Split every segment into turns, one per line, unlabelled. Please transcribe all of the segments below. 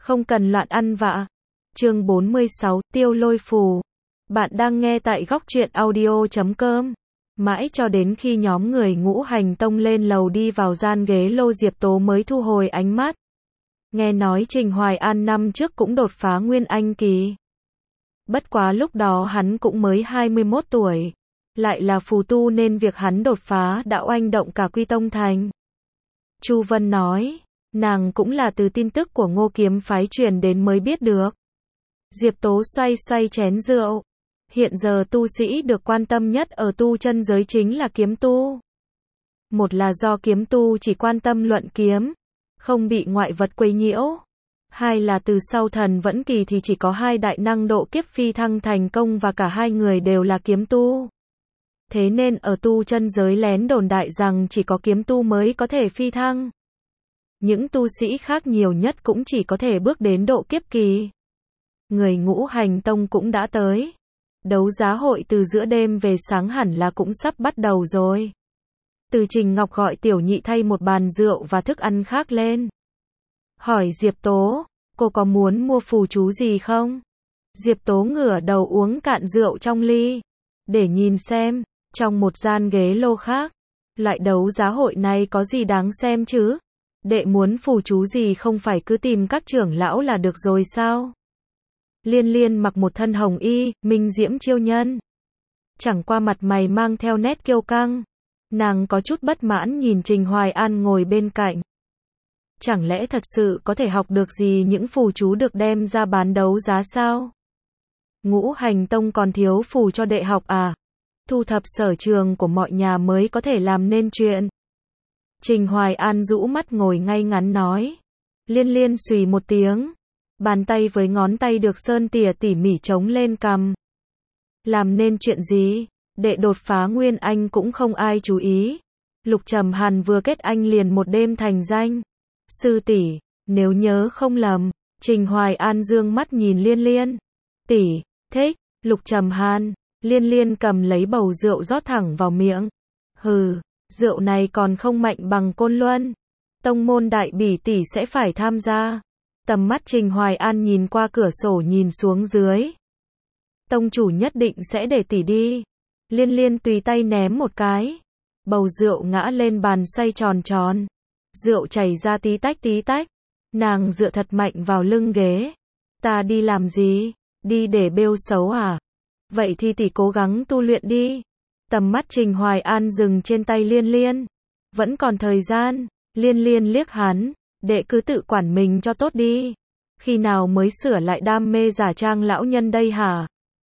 Không cần loạn ăn vạ. Chương 46, Tiêu Lôi Phù. Bạn đang nghe tại góc truyện audio.com. Mãi cho đến khi nhóm người Ngũ Hành Tông lên lầu đi vào gian ghế lô, Diệp Tố mới thu hồi ánh mắt. Nghe nói Trình Hoài An năm trước cũng đột phá Nguyên Anh kỳ. Bất quá lúc đó hắn cũng mới 21 tuổi. Lại là phù tu nên việc hắn đột phá đã oanh động cả Quy Tông Thành. Chu Vân nói, nàng cũng là từ tin tức của Ngô Kiếm phái truyền đến mới biết được. Diệp Tố xoay xoay chén rượu. Hiện giờ tu sĩ được quan tâm nhất ở tu chân giới chính là kiếm tu. Một là do kiếm tu chỉ quan tâm luận kiếm, không bị ngoại vật quấy nhiễu. Hai là từ sau Thần Vẫn Kỳ thì chỉ có hai đại năng độ kiếp phi thăng thành công và cả hai người đều là kiếm tu. Thế nên ở tu chân giới lén đồn đại rằng chỉ có kiếm tu mới có thể phi thăng. Những tu sĩ khác nhiều nhất cũng chỉ có thể bước đến độ kiếp kỳ. Người Ngũ Hành Tông cũng đã tới. Đấu giá hội từ giữa đêm về sáng hẳn là cũng sắp bắt đầu rồi. Từ Trình Ngọc gọi Tiểu Nhị thay một bàn rượu và thức ăn khác lên. Hỏi Diệp Tố, cô có muốn mua phù chú gì không? Diệp Tố ngửa đầu uống cạn rượu trong ly. Để nhìn xem, trong một gian ghế lô khác, loại đấu giá hội này có gì đáng xem chứ? Đệ muốn phù chú gì không phải cứ tìm các trưởng lão là được rồi sao? Liên Liên mặc một thân hồng y, minh diễm chiêu nhân. Chẳng qua mặt mày mang theo nét kiêu căng. Nàng có chút bất mãn nhìn Trình Hoài An ngồi bên cạnh. Chẳng lẽ thật sự có thể học được gì những phù chú được đem ra bán đấu giá sao? Ngũ Hành Tông còn thiếu phù cho đệ học à? Thu thập sở trường của mọi nhà mới có thể làm nên chuyện. Trình Hoài An rũ mắt ngồi ngay ngắn nói. Liên Liên xùy một tiếng. Bàn tay với ngón tay được sơn tỉa tỉ mỉ chống lên cằm. Làm nên chuyện gì? Đệ đột phá Nguyên Anh cũng không ai chú ý. Lục Trầm Hàn vừa kết anh liền một đêm thành danh. Sư tỷ, nếu nhớ không lầm, Trình Hoài An dương mắt nhìn Liên Liên. Tỷ, thích, Lục Trầm Hàn. Liên Liên cầm lấy bầu rượu rót thẳng vào miệng. Hừ, rượu này còn không mạnh bằng Côn Luân. Tông môn đại bỉ tỷ sẽ phải tham gia. Tầm mắt Trình Hoài An nhìn qua cửa sổ nhìn xuống dưới. Tông chủ nhất định sẽ để tỷ đi. Liên Liên tùy tay ném một cái. Bầu rượu ngã lên bàn xoay tròn tròn. Rượu chảy ra tí tách tí tách. Nàng dựa thật mạnh vào lưng ghế. Ta đi làm gì? Đi để bêu xấu à? Vậy thì tỷ cố gắng tu luyện đi. Tầm mắt Trình Hoài An dừng trên tay Liên Liên. Vẫn còn thời gian. Liên Liên liếc hắn. Đệ cứ tự quản mình cho tốt đi. Khi nào mới sửa lại đam mê giả trang lão nhân đây hả?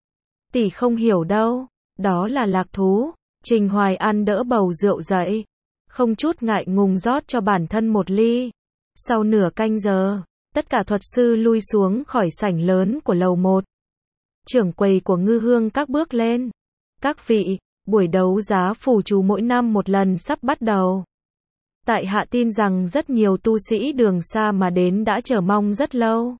Tỷ không hiểu đâu. Đó là lạc thú. Trình Hoài An đỡ bầu rượu dậy. Không chút ngại ngùng rót cho bản thân một ly. Sau nửa canh giờ, tất cả thuật sư lui xuống khỏi sảnh lớn của lầu 1. Trưởng quầy của Ngư Hương các bước lên. Các vị, buổi đấu giá phù chú mỗi năm một lần sắp bắt đầu. Tại hạ tin rằng rất nhiều tu sĩ đường xa mà đến đã chờ mong rất lâu.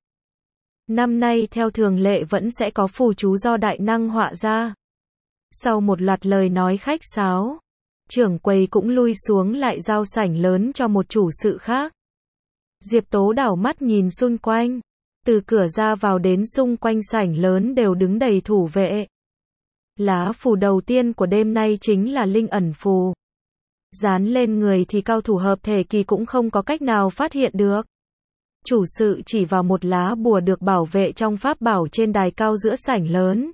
Năm nay theo thường lệ vẫn sẽ có phù chú do đại năng họa ra. Sau một loạt lời nói khách sáo, trưởng quầy cũng lui xuống lại giao sảnh lớn cho một chủ sự khác. Diệp Tố đảo mắt nhìn xung quanh. Từ cửa ra vào đến xung quanh sảnh lớn đều đứng đầy thủ vệ. Lá phù đầu tiên của đêm nay chính là linh ẩn phù. Dán lên người thì cao thủ hợp thể kỳ cũng không có cách nào phát hiện được. Chủ sự chỉ vào một lá bùa được bảo vệ trong pháp bảo trên đài cao giữa sảnh lớn.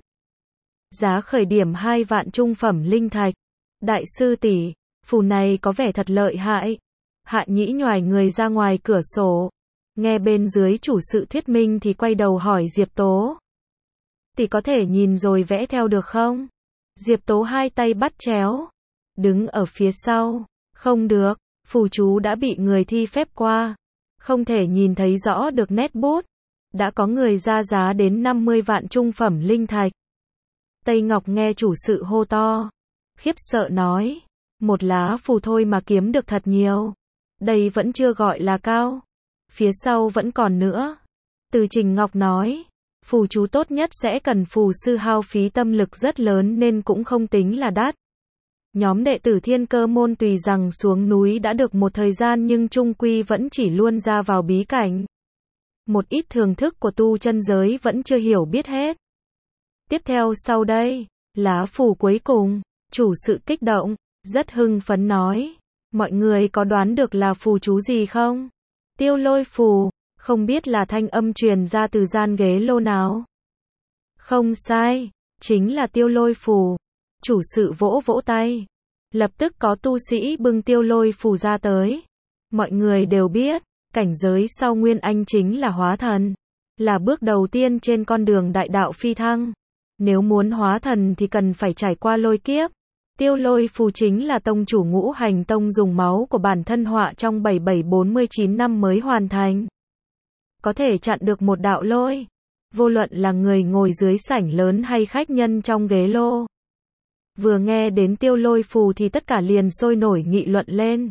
Giá khởi điểm 2 vạn trung phẩm linh thạch. Đại sư tỷ, phù này có vẻ thật lợi hại. Hạ Nhĩ nhoài người ra ngoài cửa sổ. Nghe bên dưới chủ sự thuyết minh thì quay đầu hỏi Diệp Tố. Tỷ có thể nhìn rồi vẽ theo được không? Diệp Tố hai tay bắt chéo. Đứng ở phía sau. Không được, phù chú đã bị người thi phép qua. Không thể nhìn thấy rõ được nét bút. Đã có người ra giá đến 50 vạn trung phẩm linh thạch. Tây Ngọc nghe chủ sự hô to. Khiếp sợ nói. Một lá phù thôi mà kiếm được thật nhiều. Đây vẫn chưa gọi là cao. Phía sau vẫn còn nữa. Từ Trình Ngọc nói. Phù chú tốt nhất sẽ cần phù sư hao phí tâm lực rất lớn nên cũng không tính là đắt. Nhóm đệ tử Thiên Cơ môn tùy rằng xuống núi đã được một thời gian nhưng chung quy vẫn chỉ luôn ra vào bí cảnh. một ít thưởng thức của tu chân giới vẫn chưa hiểu biết hết. Tiếp theo sau đây, lá phù cuối cùng, chủ sự kích động, rất hưng phấn nói. Mọi người có đoán được là phù chú gì không? Tiêu lôi phù, không biết là thanh âm truyền ra từ gian ghế lô nào. Không sai, chính là tiêu lôi phù. Chủ sự vỗ vỗ tay. Lập tức có tu sĩ bưng tiêu lôi phù ra tới. Mọi người đều biết, cảnh giới sau Nguyên Anh chính là hóa thần. Là bước đầu tiên trên con đường đại đạo phi thăng. Nếu muốn hóa thần thì cần phải trải qua lôi kiếp. Tiêu lôi phù chính là tông chủ Ngũ Hành Tông dùng máu của bản thân họa trong 7749 năm mới hoàn thành. Có thể chặn được một đạo lôi. Vô luận là người ngồi dưới sảnh lớn hay khách nhân trong ghế lô. Vừa nghe đến tiêu lôi phù thì tất cả liền sôi nổi nghị luận lên.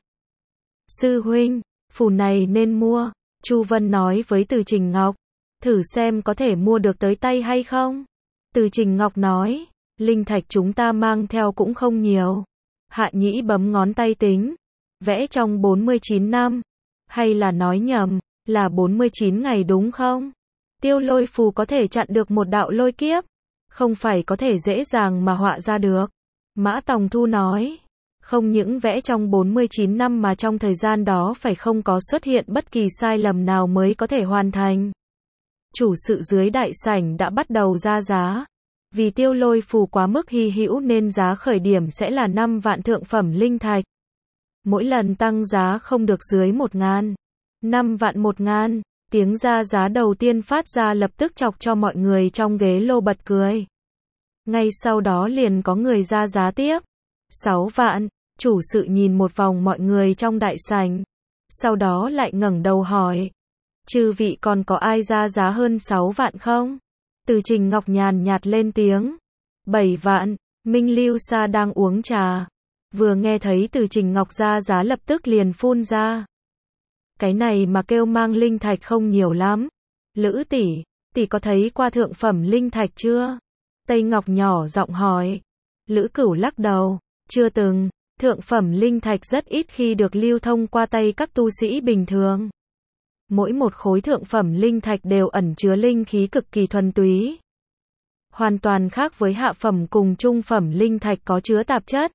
Sư huynh, phù này nên mua. Chu Vân nói với Từ Trình Ngọc. Thử xem có thể mua được tới tay hay không. Từ Trình Ngọc nói. Linh thạch chúng ta mang theo cũng không nhiều. Hạ Nhĩ bấm ngón tay tính. Vẽ trong 49 năm. Hay là nói nhầm, là 49 ngày đúng không? Tiêu lôi phù có thể chặn được một đạo lôi kiếp. Không phải có thể dễ dàng mà họa ra được. Mã Tòng Thu nói. Không những vẽ trong 49 năm mà trong thời gian đó phải không có xuất hiện bất kỳ sai lầm nào mới có thể hoàn thành. Chủ sự dưới đại sảnh đã bắt đầu ra giá. Vì tiêu lôi phù quá mức hy hữu nên giá khởi điểm sẽ là 5 vạn thượng phẩm linh thạch. Mỗi lần tăng giá không được dưới 1.000. 5 vạn 1.000. Tiếng ra giá đầu tiên phát ra lập tức chọc cho mọi người trong ghế lô bật cười. Ngay sau đó liền có người ra giá tiếp. 6 vạn. Chủ sự nhìn một vòng mọi người trong đại sảnh. Sau đó lại ngẩng đầu hỏi. Chư vị còn có ai ra giá hơn 6 vạn không? Từ Trình Ngọc nhàn nhạt lên tiếng. 7 vạn. Minh Lưu Sa đang uống trà. Vừa nghe thấy Từ Trình Ngọc ra giá lập tức liền phun ra. Cái này mà kêu mang linh thạch không nhiều lắm. Lữ tỷ, tỷ có thấy qua thượng phẩm linh thạch chưa? Tây Ngọc nhỏ giọng hỏi. Lữ Cửu lắc đầu. Chưa từng. Thượng phẩm linh thạch rất ít khi được lưu thông qua tay các tu sĩ bình thường. Mỗi một khối thượng phẩm linh thạch đều ẩn chứa linh khí cực kỳ thuần túy. Hoàn toàn khác với hạ phẩm cùng trung phẩm linh thạch có chứa tạp chất.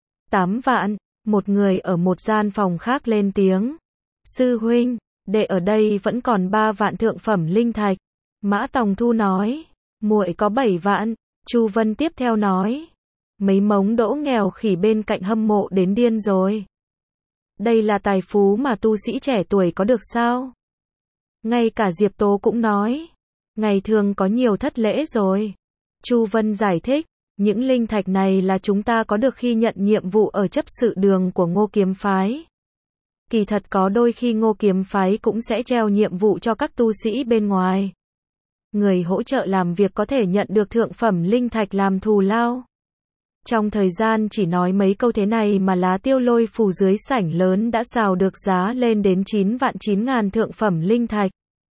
8 vạn. Một người ở một gian phòng khác lên tiếng. Sư huynh, đệ ở đây vẫn còn 3 vạn thượng phẩm linh thạch. Mã Tòng Thu nói. Muội có 7 vạn. Chu Vân tiếp theo nói. Mấy mống đỗ nghèo khỉ bên cạnh hâm mộ đến điên rồi. Đây là tài phú mà tu sĩ trẻ tuổi có được sao? Ngay cả Diệp Tố cũng nói. Ngày thường có nhiều thất lễ rồi. Chu Vân giải thích. Những linh thạch này là chúng ta có được khi nhận nhiệm vụ ở chấp sự đường của Ngô Kiếm Phái. Kỳ thật có đôi khi Ngô Kiếm Phái cũng sẽ treo nhiệm vụ cho các tu sĩ bên ngoài. Người hỗ trợ làm việc có thể nhận được thượng phẩm linh thạch làm thù lao. Trong thời gian chỉ nói mấy câu thế này mà lá tiêu lôi phù dưới sảnh lớn đã xào được giá lên đến 9 vạn 9 ngàn thượng phẩm linh thạch.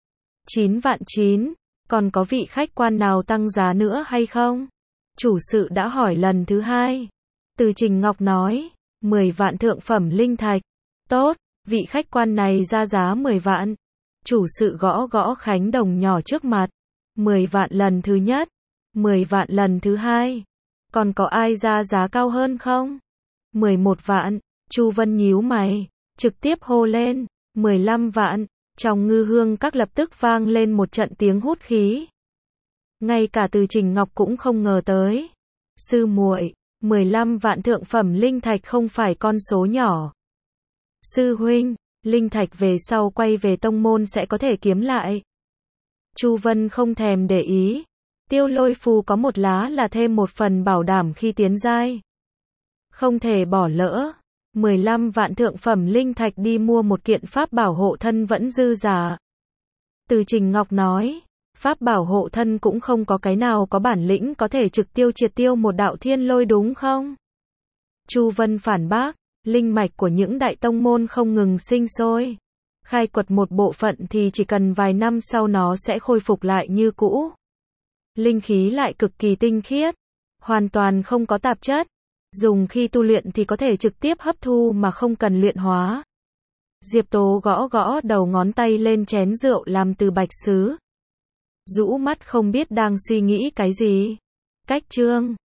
9 vạn 9, còn có vị khách quan nào tăng giá nữa hay không? Chủ sự đã hỏi lần thứ hai. Từ Trình Ngọc nói, 10 vạn thượng phẩm linh thạch. Tốt, vị khách quan này ra giá 10 vạn. Chủ sự gõ gõ khánh đồng nhỏ trước mặt. 10 vạn lần thứ nhất, 10 vạn lần thứ hai. Còn có ai ra giá cao hơn không? 11 vạn, Chu Vân nhíu mày, trực tiếp hô lên, 15 vạn, trong Ngư Hương Các lập tức vang lên một trận tiếng hút khí. Ngay cả Từ Trình Ngọc cũng không ngờ tới. Sư muội, 15 vạn thượng phẩm linh thạch không phải con số nhỏ. Sư huynh, linh thạch về sau quay về tông môn sẽ có thể kiếm lại. Chu Vân không thèm để ý. Tiêu lôi phù có một lá là thêm một phần bảo đảm khi tiến giai. Không thể bỏ lỡ. 15 vạn thượng phẩm linh thạch đi mua một kiện pháp bảo hộ thân vẫn dư giả. Từ Trình Ngọc nói, pháp bảo hộ thân cũng không có cái nào có bản lĩnh có thể trực tiêu triệt tiêu một đạo thiên lôi đúng không? Chu Vân phản bác, linh mạch của những đại tông môn không ngừng sinh sôi. Khai quật một bộ phận thì chỉ cần vài năm sau nó sẽ khôi phục lại như cũ. Linh khí lại cực kỳ tinh khiết, hoàn toàn không có tạp chất. Dùng khi tu luyện thì có thể trực tiếp hấp thu mà không cần luyện hóa. Diệp Tố gõ gõ đầu ngón tay lên chén rượu làm từ bạch sứ. Rũ mắt không biết đang suy nghĩ cái gì. Cách Trương